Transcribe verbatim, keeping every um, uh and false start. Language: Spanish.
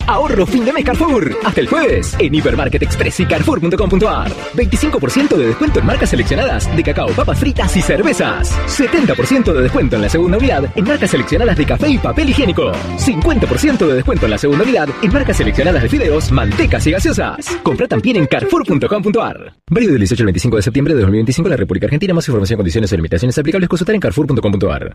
Ahorro fin de mes Carrefour. Hasta el jueves. En Hipermarket Express y Carrefour punto com punto ar. veinticinco por ciento de descuento en marcas seleccionadas de cacao, papas fritas y cervezas. setenta por ciento de descuento en la segunda unidad en marcas seleccionadas de café y papel higiénico. cincuenta por ciento de descuento en la segunda unidad en marcas seleccionadas de fideos, mantecas y gaseosas. Compra también en Carrefour punto com punto ar. Válido del dieciocho al veinticinco de septiembre de dos mil veinticinco en la República Argentina. Más información, condiciones y limitaciones aplicables. Consultar en Carrefour punto com punto ar.